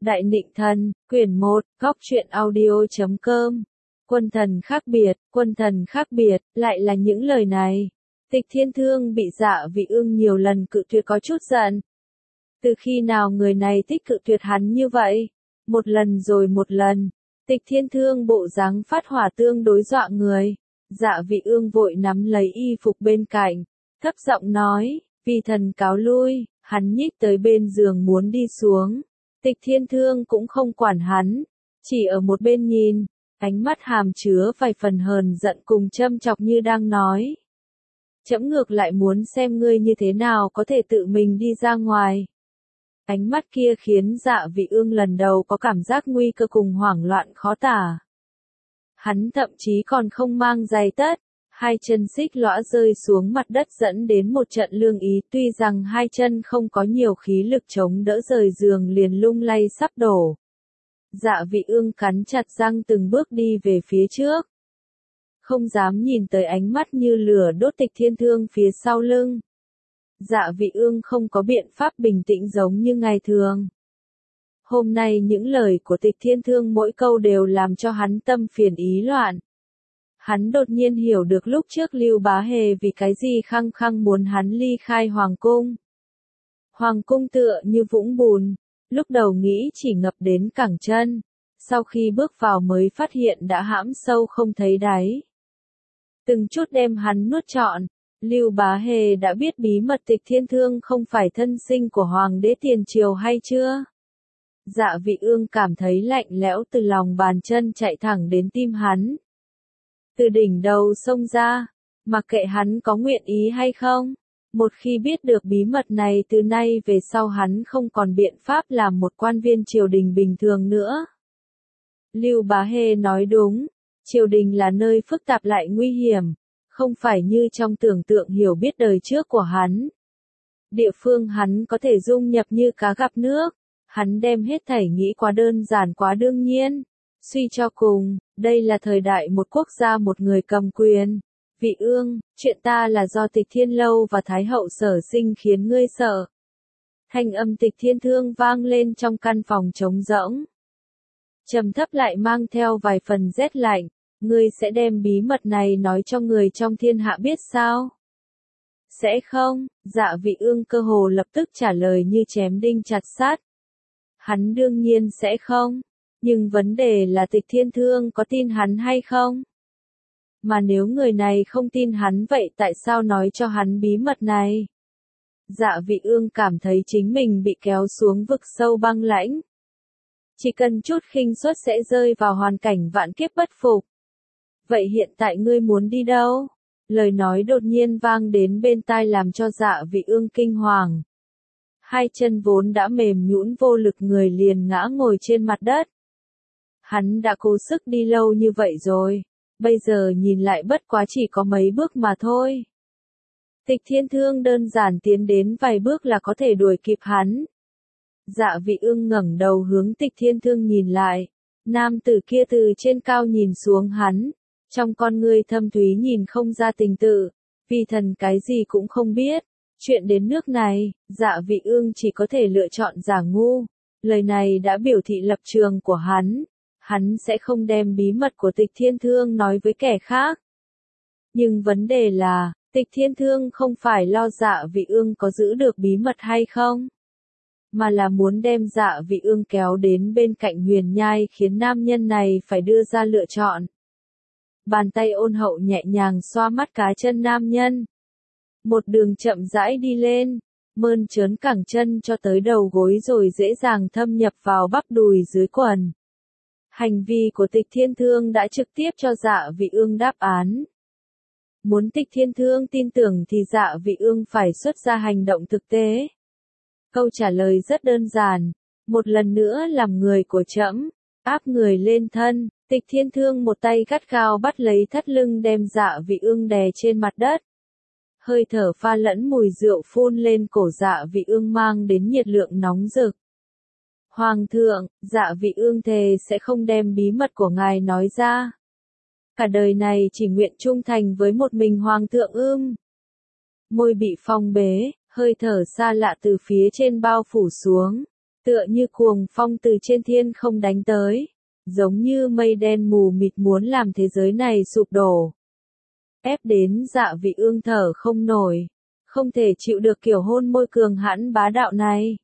Đại Nịnh Thần, quyển 1, góc truyện audio.com. Quân thần khác biệt, lại là những lời này. Tịch Thiên Thương bị Dạ Vị Ương nhiều lần cự tuyệt có chút giận. Từ khi nào người này thích cự tuyệt hắn như vậy? Một lần rồi một lần. Tịch Thiên Thương bộ dáng phát hỏa tương đối dọa người. Dạ Vị Ương vội nắm lấy y phục bên cạnh, thấp giọng nói, vì thần cáo lui. Hắn nhích tới bên giường muốn đi xuống. Tịch Thiên Thương cũng không quản hắn, chỉ ở một bên nhìn, ánh mắt hàm chứa vài phần hờn giận cùng châm chọc như đang nói. Trẫm ngược lại muốn xem ngươi như thế nào có thể tự mình đi ra ngoài. Ánh mắt kia khiến Dạ Vị Ương lần đầu có cảm giác nguy cơ cùng hoảng loạn khó tả. Hắn thậm chí còn không mang giày tất, hai chân xích lõa rơi xuống mặt đất dẫn đến một trận lương ý, tuy rằng hai chân không có nhiều khí lực chống đỡ rời giường liền lung lay sắp đổ. Dạ Vị Ương cắn chặt răng từng bước đi về phía trước. Không dám nhìn tới ánh mắt như lửa đốt Tịch Thiên Thương phía sau lưng. Dạ Vị Ương không có biện pháp bình tĩnh giống như ngày thường. Hôm nay những lời của Tịch Thiên Thương mỗi câu đều làm cho hắn tâm phiền ý loạn. Hắn đột nhiên hiểu được lúc trước Lưu Bá Hề vì cái gì khăng khăng muốn hắn ly khai Hoàng Cung. Hoàng Cung tựa như vũng bùn, lúc đầu nghĩ chỉ ngập đến cẳng chân, sau khi bước vào mới phát hiện đã hãm sâu không thấy đáy. Từng chút đem hắn nuốt trọn, Lưu Bá Hề đã biết bí mật Tịch Thiên Thương không phải thân sinh của Hoàng đế tiền triều hay chưa? Dạ Vị Ương cảm thấy lạnh lẽo từ lòng bàn chân chạy thẳng đến tim hắn. Từ đỉnh đầu xông ra, mặc kệ hắn có nguyện ý hay không, một khi biết được bí mật này từ nay về sau hắn không còn biện pháp làm một quan viên triều đình bình thường nữa. Lưu Bá Hề nói đúng, triều đình là nơi phức tạp lại nguy hiểm, không phải như trong tưởng tượng hiểu biết đời trước của hắn. Địa phương hắn có thể dung nhập như cá gặp nước, hắn đem hết thảy nghĩ quá đơn giản quá đương nhiên. Suy cho cùng, đây là thời đại một quốc gia một người cầm quyền. Vị Ương, chuyện ta là do Tịch Thiên Lâu và Thái Hậu sở sinh khiến ngươi sợ. Thanh âm Tịch Thiên Thương vang lên trong căn phòng trống rỗng. Trầm thấp lại mang theo vài phần rét lạnh, ngươi sẽ đem bí mật này nói cho người trong thiên hạ biết sao? Sẽ không, Dạ Vị Ương cơ hồ lập tức trả lời như chém đinh chặt sắt. Hắn đương nhiên sẽ không. Nhưng vấn đề là Tịch Thiên Thương có tin hắn hay không? Mà nếu người này không tin hắn vậy tại sao nói cho hắn bí mật này? Dạ Vị Ương cảm thấy chính mình bị kéo xuống vực sâu băng lãnh. Chỉ cần chút khinh suất sẽ rơi vào hoàn cảnh vạn kiếp bất phục. Vậy hiện tại ngươi muốn đi đâu? Lời nói đột nhiên vang đến bên tai làm cho Dạ Vị Ương kinh hoàng. Hai chân vốn đã mềm nhũn vô lực người liền ngã ngồi trên mặt đất. Hắn đã cố sức đi lâu như vậy rồi, bây giờ nhìn lại bất quá chỉ có mấy bước mà thôi. Tịch Thiên Thương đơn giản tiến đến vài bước là có thể đuổi kịp hắn. Dạ Vị Ương ngẩng đầu hướng Tịch Thiên Thương nhìn lại, nam tử kia từ trên cao nhìn xuống hắn, trong con ngươi thâm thúy nhìn không ra tình tự, vì thần cái gì cũng không biết. Chuyện đến nước này, Dạ Vị Ương chỉ có thể lựa chọn giả ngu, lời này đã biểu thị lập trường của hắn. Hắn sẽ không đem bí mật của Tịch Thiên Thương nói với kẻ khác. Nhưng vấn đề là, Tịch Thiên Thương không phải lo Dạ Vị Ương có giữ được bí mật hay không, mà là muốn đem Dạ Vị Ương kéo đến bên cạnh Huyền Nhai khiến nam nhân này phải đưa ra lựa chọn. Bàn tay ôn hậu nhẹ nhàng xoa mắt cá chân nam nhân. Một đường chậm rãi đi lên, mơn trớn cẳng chân cho tới đầu gối rồi dễ dàng thâm nhập vào bắp đùi dưới quần. Hành vi của Tịch Thiên Thương đã trực tiếp cho Dạ Vị Ương đáp án. Muốn Tịch Thiên Thương tin tưởng thì Dạ Vị Ương phải xuất ra hành động thực tế. Câu trả lời rất đơn giản, một lần nữa làm người của trẫm, áp người lên thân. Tịch Thiên Thương một tay gắt gao bắt lấy thắt lưng đem Dạ Vị Ương đè trên mặt đất. Hơi thở pha lẫn mùi rượu phun lên cổ Dạ Vị Ương mang đến nhiệt lượng nóng rực. Hoàng thượng, Dạ Vị Ương thề sẽ không đem bí mật của ngài nói ra. Cả đời này chỉ nguyện trung thành với một mình Hoàng thượng ưm. Môi bị phong bế, hơi thở xa lạ từ phía trên bao phủ xuống. tựa như cuồng phong từ trên thiên không đánh tới, giống như mây đen mù mịt muốn làm thế giới này sụp đổ. Ép đến Dạ Vị Ương thở không nổi, không thể chịu được kiểu hôn môi cường hãn bá đạo này.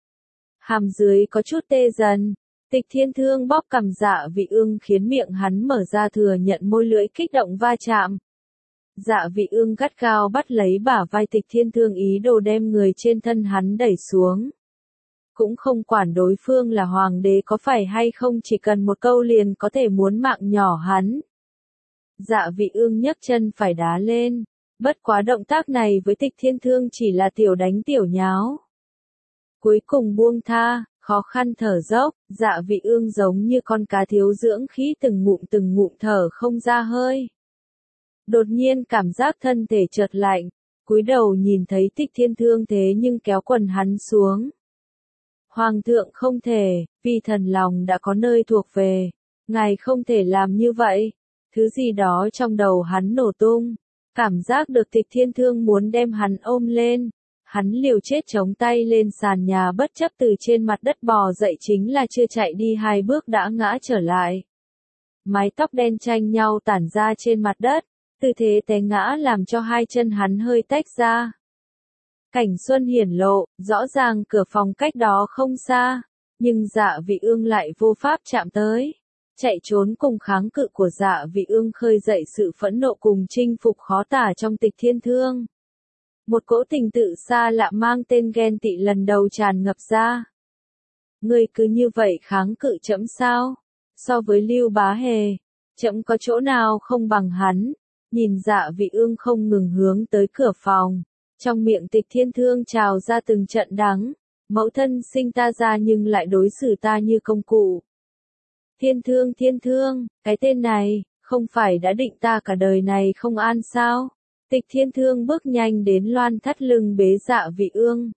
Hàm dưới có chút tê dần, Tịch Thiên Thương bóp cằm Dạ Vị Ương khiến miệng hắn mở ra thừa nhận môi lưỡi kích động va chạm. Dạ Vị Ương gắt gao bắt lấy bả vai Tịch Thiên Thương ý đồ đem người trên thân hắn đẩy xuống. Cũng không quản đối phương là hoàng đế có phải hay không, chỉ cần một câu liền có thể muốn mạng nhỏ hắn. Dạ Vị Ương nhấc chân phải đá lên, bất quá động tác này với Tịch Thiên Thương chỉ là tiểu đánh tiểu nháo. Cuối cùng buông tha, khó khăn thở dốc, Dạ Vị Ương giống như con cá thiếu dưỡng khí từng ngụm thở không ra hơi. Đột nhiên cảm giác thân thể chợt lạnh, cúi đầu nhìn thấy Tịch Thiên Thương thế nhưng kéo quần hắn xuống. Hoàng thượng không thể, vì thần lòng đã có nơi thuộc về, ngài không thể làm như vậy. Thứ gì đó trong đầu hắn nổ tung, cảm giác được Tịch Thiên Thương muốn đem hắn ôm lên. Hắn liều chết chống tay lên sàn nhà bất chấp từ trên mặt đất bò dậy, chính là chưa chạy đi 2 bước đã ngã trở lại. Mái tóc đen chanh nhau tản ra trên mặt đất, tư thế té ngã làm cho 2 chân hắn hơi tách ra. Cảnh xuân hiển lộ, rõ ràng cửa phòng cách đó không xa, nhưng Dạ Vị Ương lại vô pháp chạm tới. Chạy trốn cùng kháng cự của Dạ Vị Ương khơi dậy sự phẫn nộ cùng chinh phục khó tả trong Tịch Thiên Thương. Một cỗ tình tự xa lạ mang tên ghen tị lần đầu tràn ngập ra. Ngươi cứ như vậy kháng cự trẫm sao? So với Lưu Bá Hề, trẫm có chỗ nào không bằng hắn? Nhìn Dạ Vị Ương không ngừng hướng tới cửa phòng, trong miệng Tịch Thiên Thương trào ra từng trận đắng. Mẫu thân sinh ta ra nhưng lại đối xử ta như công cụ. Thiên Thương, cái tên này, không phải đã định ta cả đời này không an sao? Tịch Thiên Thương bước nhanh đến loan thắt lưng bế Dạ Vị Ương.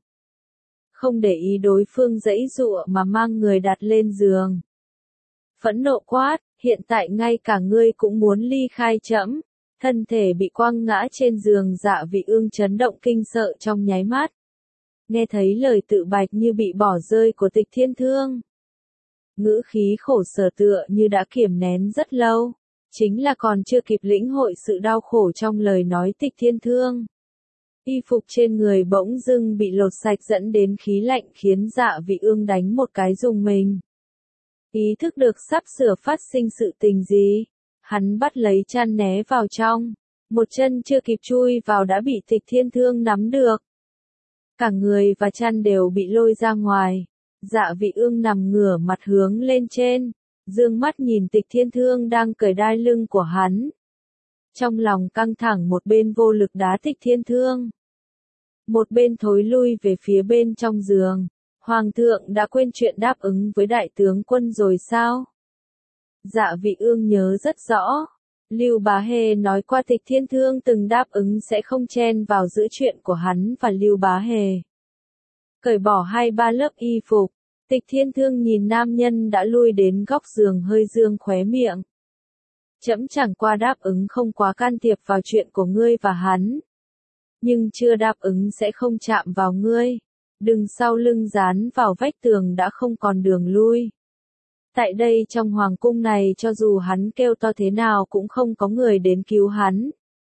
Không để ý đối phương giãy giụa mà mang người đặt lên giường. Phẫn nộ quát, hiện tại ngay cả ngươi cũng muốn ly khai trẫm. Thân thể bị quăng ngã trên giường, Dạ Vị Ương chấn động kinh sợ trong nháy mắt. Nghe thấy lời tự bạch như bị bỏ rơi của Tịch Thiên Thương. Ngữ khí khổ sở tựa như đã kiềm nén rất lâu. Chính là còn chưa kịp lĩnh hội sự đau khổ trong lời nói Tịch Thiên Thương. Y phục trên người bỗng dưng bị lột sạch dẫn đến khí lạnh khiến Dạ Vị Ương đánh một cái rùng mình. Ý thức được sắp sửa phát sinh sự tình gì, hắn bắt lấy chăn né vào trong, một chân chưa kịp chui vào đã bị Tịch Thiên Thương nắm được. Cả người và chăn đều bị lôi ra ngoài, Dạ Vị Ương nằm ngửa mặt hướng lên trên. Dương mắt nhìn Tịch Thiên Thương đang cởi đai lưng của hắn. Trong lòng căng thẳng, một bên vô lực đá Tịch Thiên Thương. Một bên thối lui về phía bên trong giường. Hoàng thượng đã quên chuyện đáp ứng với đại tướng quân rồi sao? Dạ Vị Ương nhớ rất rõ. Lưu Bá Hề nói qua Tịch Thiên Thương từng đáp ứng sẽ không chen vào giữa chuyện của hắn và Lưu Bá Hề. Cởi bỏ 2-3 lớp y phục. Tịch Thiên Thương nhìn nam nhân đã lui đến góc giường hơi dương khóe miệng. Trẫm chẳng qua đáp ứng không quá can thiệp vào chuyện của ngươi và hắn. Nhưng chưa đáp ứng sẽ không chạm vào ngươi. Đừng sau lưng dán vào vách tường đã không còn đường lui. Tại đây trong hoàng cung này cho dù hắn kêu to thế nào cũng không có người đến cứu hắn.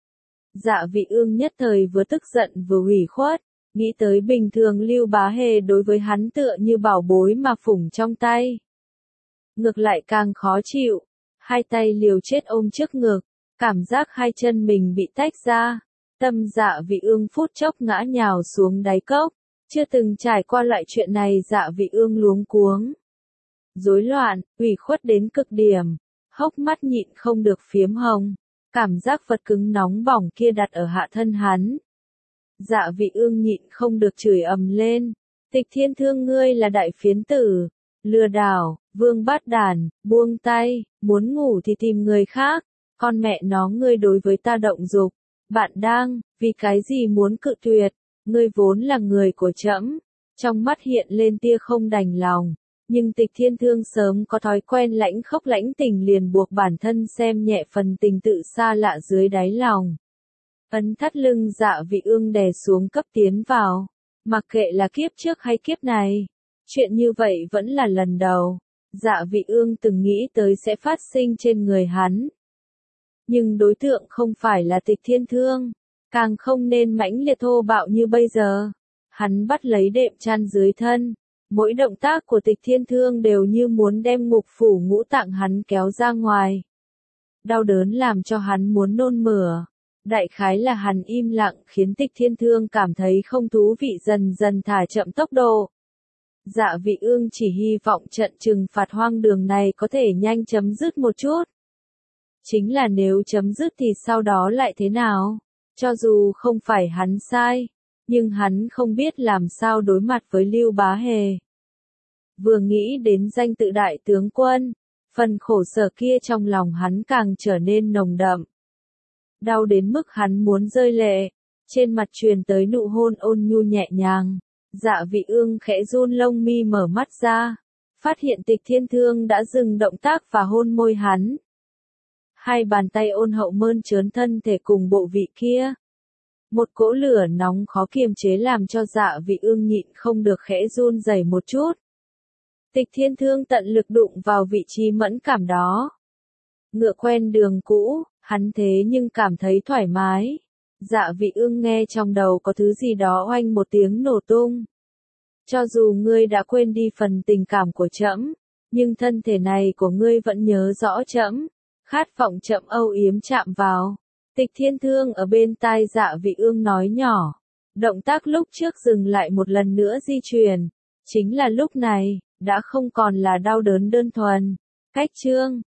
Dạ Vị Ương nhất thời vừa tức giận vừa ủy khuất. Nghĩ tới bình thường Lưu Bá Hề đối với hắn tựa như bảo bối mà phủng trong tay. Ngược lại càng khó chịu, 2 tay liều chết ôm trước ngực, cảm giác 2 chân mình bị tách ra. Tâm Dạ Vị Ương phút chốc ngã nhào xuống đáy cốc, chưa từng trải qua loại chuyện này Dạ Vị Ương luống cuống. Rối loạn, ủy khuất đến cực điểm, hốc mắt nhịn không được phiếm hồng, cảm giác vật cứng nóng bỏng kia đặt ở hạ thân hắn. Dạ Vị Ương nhịn không được chửi ầm lên, Tịch Thiên Thương ngươi là đại phiến tử, lừa đảo, vương bát đàn, buông tay, muốn ngủ thì tìm người khác, con mẹ nó ngươi đối với ta động dục, bạn đang, vì cái gì muốn cự tuyệt, ngươi vốn là người của trẫm. Trong mắt hiện lên tia không đành lòng, nhưng Tịch Thiên Thương sớm có thói quen lãnh khốc lãnh tình liền buộc bản thân xem nhẹ phần tình tự xa lạ dưới đáy lòng. Ấn thắt lưng Dạ Vị Ương đè xuống cấp tiến vào, mặc kệ là kiếp trước hay kiếp này, Chuyện như vậy vẫn là lần đầu. Dạ Vị Ương từng nghĩ tới sẽ phát sinh trên người hắn. Nhưng đối tượng không phải là Tịch Thiên Thương, càng không nên mãnh liệt thô bạo như bây giờ. Hắn bắt lấy đệm chăn dưới thân, mỗi động tác của Tịch Thiên Thương đều như muốn đem ngục phủ ngũ tạng hắn kéo ra ngoài. Đau đớn làm cho hắn muốn nôn mửa. Đại khái là hắn im lặng khiến Tịch Thiên Thương cảm thấy không thú vị, dần dần thả chậm tốc độ. Dạ Vị Ương chỉ hy vọng trận trừng phạt hoang đường này có thể nhanh chấm dứt một chút. Chính là nếu chấm dứt thì sau đó lại thế nào? Cho dù không phải hắn sai, nhưng hắn không biết làm sao đối mặt với Lưu Bá Hề. Vừa nghĩ đến danh tự đại tướng quân, phần khổ sở kia trong lòng hắn càng trở nên nồng đậm. Đau đến mức hắn muốn rơi lệ, trên mặt truyền tới nụ hôn ôn nhu nhẹ nhàng. Dạ Vị Ương khẽ run lông mi mở mắt ra, phát hiện Tịch Thiên Thương đã dừng động tác và hôn môi hắn. Hai bàn tay ôn hậu mơn trớn thân thể cùng bộ vị kia. Một cỗ lửa nóng khó kiềm chế làm cho Dạ Vị Ương nhịn không được khẽ run rẩy một chút. Tịch Thiên Thương tận lực đụng vào vị trí mẫn cảm đó. Ngựa quen đường cũ, hắn thế nhưng cảm thấy thoải mái. Dạ Vị Ương nghe trong đầu có thứ gì đó oanh một tiếng nổ tung. Cho dù ngươi đã quên đi phần tình cảm của trẫm, nhưng thân thể này của ngươi vẫn nhớ rõ trẫm. Khát vọng chậm âu yếm chạm vào. Tịch Thiên Thương ở bên tai Dạ Vị Ương nói nhỏ. Động tác lúc trước dừng lại một lần nữa di chuyển. Chính là lúc này, đã không còn là đau đớn đơn thuần. Cách chương